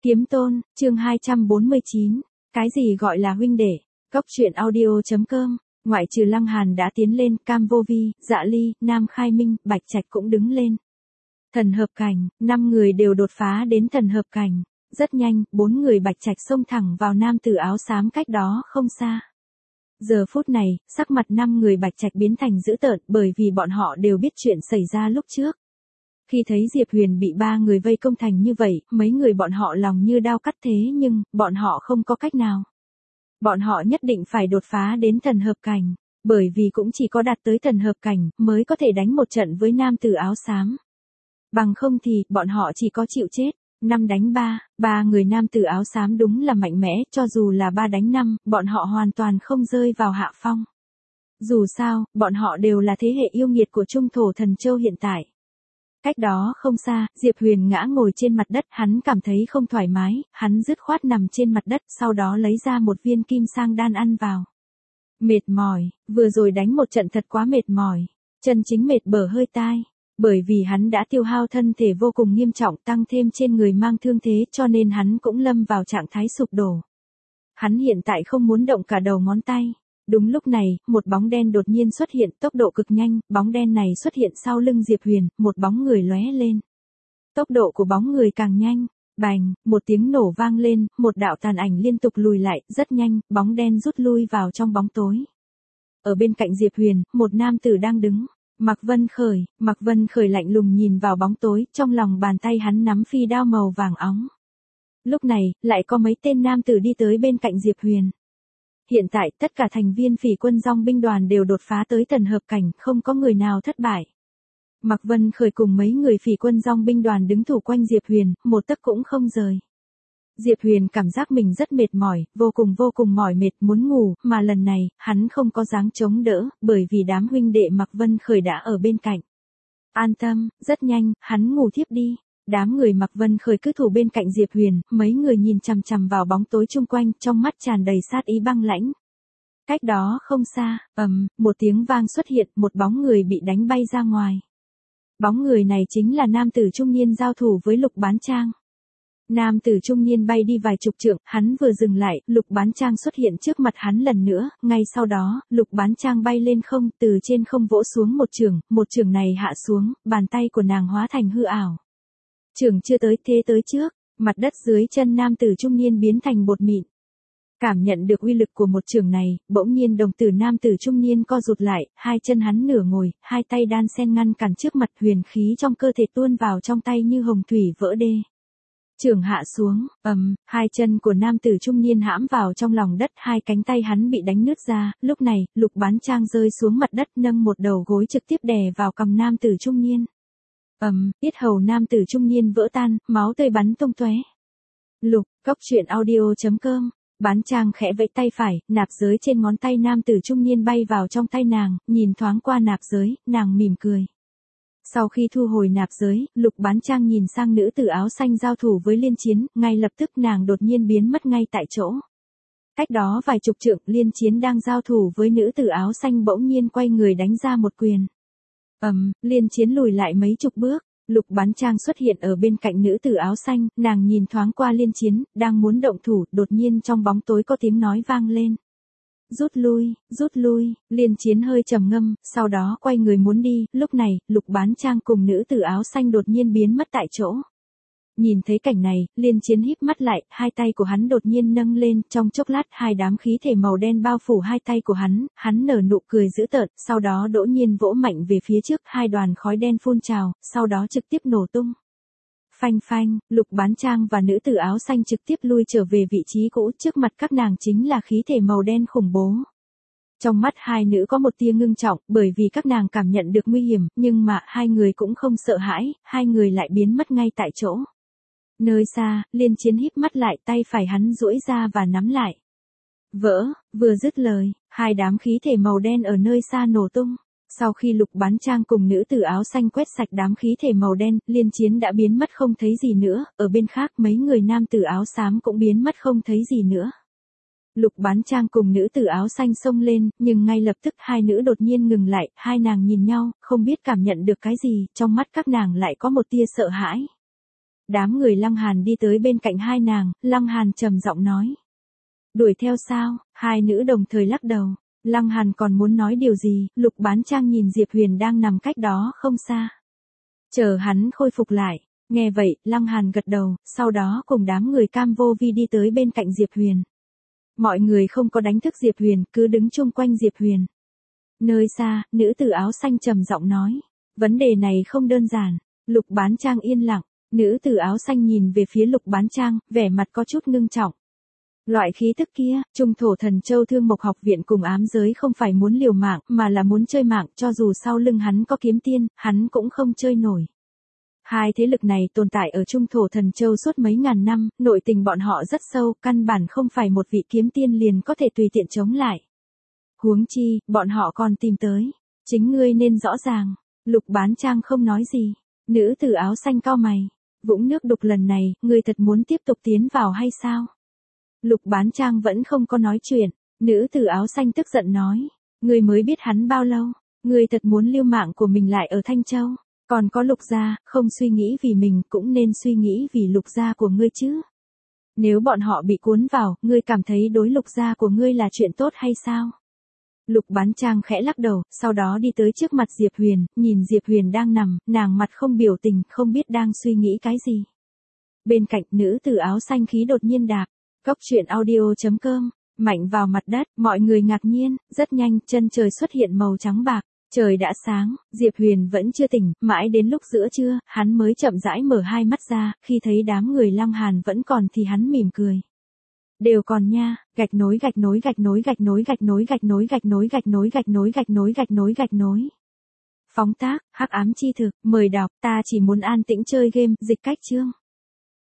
Kiếm Tôn, chương 249. Cái gì gọi là huynh đệ? Cốc truyện audio.com. Ngoại trừ Lăng Hàn đã tiến lên, Cam Vô Vi, Dạ Ly, Nam Khai Minh, Bạch Trạch cũng đứng lên. Thần hợp cảnh, 5 người đều đột phá đến thần hợp cảnh. Rất nhanh, 4 người Bạch Trạch xông thẳng vào nam tử áo xám cách đó không xa. Giờ phút này, sắc mặt 5 người Bạch Trạch biến thành dữ tợn bởi vì bọn họ đều biết chuyện xảy ra lúc trước. Khi thấy Diệp Huyền bị 3 người vây công thành như vậy, mấy người bọn họ lòng như đao cắt thế nhưng, bọn họ không có cách nào. Bọn họ nhất định phải đột phá đến thần hợp cảnh, bởi vì cũng chỉ có đạt tới thần hợp cảnh mới có thể đánh một trận với nam tử áo xám. Bằng không thì, bọn họ chỉ có chịu chết. 5 đánh 3, 3 người nam tử áo xám đúng là mạnh mẽ, cho dù là 3 đánh 5, bọn họ hoàn toàn không rơi vào hạ phong. Dù sao, bọn họ đều là thế hệ yêu nghiệt của Trung Thổ Thần Châu hiện tại. Cách đó không xa, Diệp Huyền ngã ngồi trên mặt đất, hắn cảm thấy không thoải mái, hắn dứt khoát nằm trên mặt đất, sau đó lấy ra một viên kim sang đan ăn vào. Mệt mỏi, vừa rồi đánh một trận thật quá mệt mỏi, chân chính mệt bở hơi tai. Bởi vì hắn đã tiêu hao thân thể vô cùng nghiêm trọng, tăng thêm trên người mang thương thế, cho nên hắn cũng lâm vào trạng thái sụp đổ. Hắn hiện tại không muốn động cả đầu ngón tay. Đúng lúc này, một bóng đen đột nhiên xuất hiện, tốc độ cực nhanh, bóng đen này xuất hiện sau lưng Diệp Huyền, một bóng người lóe lên. Tốc độ của bóng người càng nhanh, bành, một tiếng nổ vang lên, một đạo tàn ảnh liên tục lùi lại, rất nhanh, bóng đen rút lui vào trong bóng tối. Ở bên cạnh Diệp Huyền, một nam tử đang đứng. Mạc Vân Khởi lạnh lùng nhìn vào bóng tối, trong lòng bàn tay hắn nắm phi đao màu vàng óng. Lúc này, lại có mấy tên nam tử đi tới bên cạnh Diệp Huyền. Hiện tại, tất cả thành viên Phỉ Quân Dong binh đoàn đều đột phá tới thần hợp cảnh, không có người nào thất bại. Mạc Vân Khởi cùng mấy người Phỉ Quân Dong binh đoàn đứng thủ quanh Diệp Huyền, một tấc cũng không rời. Diệp Huyền cảm giác mình rất mệt mỏi, vô cùng mỏi mệt muốn ngủ, mà lần này, hắn không có dáng chống đỡ, bởi vì đám huynh đệ Mạc Vân Khởi đã ở bên cạnh. An tâm, rất nhanh, hắn ngủ thiếp đi. Đám người Mạc Vân Khởi cứ thủ bên cạnh Diệp Huyền, mấy người nhìn chằm chằm vào bóng tối chung quanh, trong mắt tràn đầy sát ý băng lãnh. Cách đó không xa, một tiếng vang xuất hiện, một bóng người bị đánh bay ra ngoài. Bóng người này chính là nam tử trung niên giao thủ với Lục Bán Trang. Nam tử trung niên bay đi vài chục trượng, hắn vừa dừng lại, Lục Bán Trang xuất hiện trước mặt hắn lần nữa, ngay sau đó, Lục Bán Trang bay lên không, từ trên không vỗ xuống một chưởng này hạ xuống, bàn tay của nàng hóa thành hư ảo. Chưởng chưa tới thế tới trước, mặt đất dưới chân nam tử trung niên biến thành bột mịn. Cảm nhận được uy lực của một chưởng này, bỗng nhiên đồng tử nam tử trung niên co rụt lại, hai chân hắn nửa ngồi, hai tay đan sen ngăn cản trước mặt, huyền khí trong cơ thể tuôn vào trong tay như hồng thủy vỡ đê. Chưởng hạ xuống, hai chân của nam tử trung niên hãm vào trong lòng đất, hai cánh tay hắn bị đánh nứt ra, lúc này, Lục Bán Trang rơi xuống mặt đất nâng một đầu gối trực tiếp đè vào cằm nam tử trung niên. Yết hầu nam tử trung niên vỡ tan, máu tươi bắn tung tóe. Cốc truyện audio.com. Bán Trang khẽ vẫy tay phải, nạp giới trên ngón tay nam tử trung niên bay vào trong tay nàng, nhìn thoáng qua nạp giới, nàng mỉm cười. Sau khi thu hồi nạp giới, Lục Bán Trang nhìn sang nữ tử áo xanh giao thủ với Liên Chiến, ngay lập tức nàng đột nhiên biến mất ngay tại chỗ. Cách đó vài chục trượng, Liên Chiến đang giao thủ với nữ tử áo xanh bỗng nhiên quay người đánh ra một quyền. Liên Chiến lùi lại mấy chục bước, Lục Bán Trang xuất hiện ở bên cạnh nữ tử áo xanh, nàng nhìn thoáng qua Liên Chiến, đang muốn động thủ, đột nhiên trong bóng tối có tiếng nói vang lên. Rút lui, Liên Chiến hơi trầm ngâm, sau đó quay người muốn đi, lúc này, Lục Bán Trang cùng nữ tử áo xanh đột nhiên biến mất tại chỗ. Nhìn thấy cảnh này, Liên Chiến híp mắt lại, hai tay của hắn đột nhiên nâng lên, trong chốc lát hai đám khí thể màu đen bao phủ hai tay của hắn nở nụ cười dữ tợn, sau đó đột nhiên vỗ mạnh về phía trước, hai đoàn khói đen phun trào, sau đó trực tiếp nổ tung. Phanh, Lục Bán Trang và nữ tử áo xanh trực tiếp lui trở về vị trí cũ, trước mặt các nàng chính là khí thể màu đen khủng bố. Trong mắt hai nữ có một tia ngưng trọng, bởi vì các nàng cảm nhận được nguy hiểm, nhưng mà hai người cũng không sợ hãi, hai người lại biến mất ngay tại chỗ. Nơi xa, Liên Chiến híp mắt lại, tay phải hắn duỗi ra và nắm lại. Vừa dứt lời, hai đám khí thể màu đen ở nơi xa nổ tung. Sau khi Lục Bán Trang cùng nữ tử áo xanh quét sạch đám khí thể màu đen, Liên Chiến đã biến mất không thấy gì nữa, ở bên khác mấy người nam tử áo xám cũng biến mất không thấy gì nữa. Lục Bán Trang cùng nữ tử áo xanh xông lên, nhưng ngay lập tức hai nữ đột nhiên ngừng lại, hai nàng nhìn nhau, không biết cảm nhận được cái gì, trong mắt các nàng lại có một tia sợ hãi. Đám người Lăng Hàn đi tới bên cạnh hai nàng, Lăng Hàn trầm giọng nói. Đuổi theo sao? Hai nữ đồng thời lắc đầu. Lăng Hàn còn muốn nói điều gì, Lục Bán Trang nhìn Diệp Huyền đang nằm cách đó không xa. Chờ hắn khôi phục lại. Nghe vậy, Lăng Hàn gật đầu, sau đó cùng đám người Cam Vô Vi đi tới bên cạnh Diệp Huyền. Mọi người không có đánh thức Diệp Huyền, cứ đứng chung quanh Diệp Huyền. Nơi xa, nữ tử áo xanh trầm giọng nói. Vấn đề này không đơn giản. Lục Bán Trang yên lặng. Nữ tử áo xanh nhìn về phía Lục Bán Trang, vẻ mặt có chút ngưng trọng. Loại khí tức kia, Trung Thổ Thần Châu Thương Mộc Học Viện cùng ám giới không phải muốn liều mạng, mà là muốn chơi mạng, cho dù sau lưng hắn có kiếm tiên, hắn cũng không chơi nổi. Hai thế lực này tồn tại ở Trung Thổ Thần Châu suốt mấy ngàn năm, nội tình bọn họ rất sâu, căn bản không phải một vị kiếm tiên liền có thể tùy tiện chống lại. Huống chi, bọn họ còn tìm tới. Chính ngươi nên rõ ràng. Lục Bán Trang không nói gì. Nữ tử áo xanh cau mày. Vũng nước đục lần này, ngươi thật muốn tiếp tục tiến vào hay sao? Lục Bán Trang vẫn không có nói chuyện. Nữ tử áo xanh tức giận nói. Ngươi mới biết hắn bao lâu? Ngươi thật muốn lưu mạng của mình lại ở Thanh Châu. Còn có Lục gia, không suy nghĩ vì mình cũng nên suy nghĩ vì Lục gia của ngươi chứ. Nếu bọn họ bị cuốn vào, ngươi cảm thấy đối Lục gia của ngươi là chuyện tốt hay sao? Lục Bán Trang khẽ lắc đầu, sau đó đi tới trước mặt Diệp Huyền, nhìn Diệp Huyền đang nằm, nàng mặt không biểu tình, không biết đang suy nghĩ cái gì. Bên cạnh nữ tử áo xanh khí đột nhiên đạp, Cốc Truyện Audio.com, mạnh vào mặt đất, mọi người ngạc nhiên, rất nhanh, chân trời xuất hiện màu trắng bạc, trời đã sáng, Diệp Huyền vẫn chưa tỉnh, mãi đến lúc giữa trưa, hắn mới chậm rãi mở hai mắt ra, khi thấy đám người Lăng Hàn vẫn còn thì hắn mỉm cười. Đều còn nha, gạch nối gạch nối gạch nối gạch nối gạch nối gạch nối gạch nối gạch nối gạch nối gạch nối gạch nối gạch nối. Phóng tác, hắc ám chi thực, mời đọc, ta chỉ muốn an tĩnh chơi game, dịch cách chương.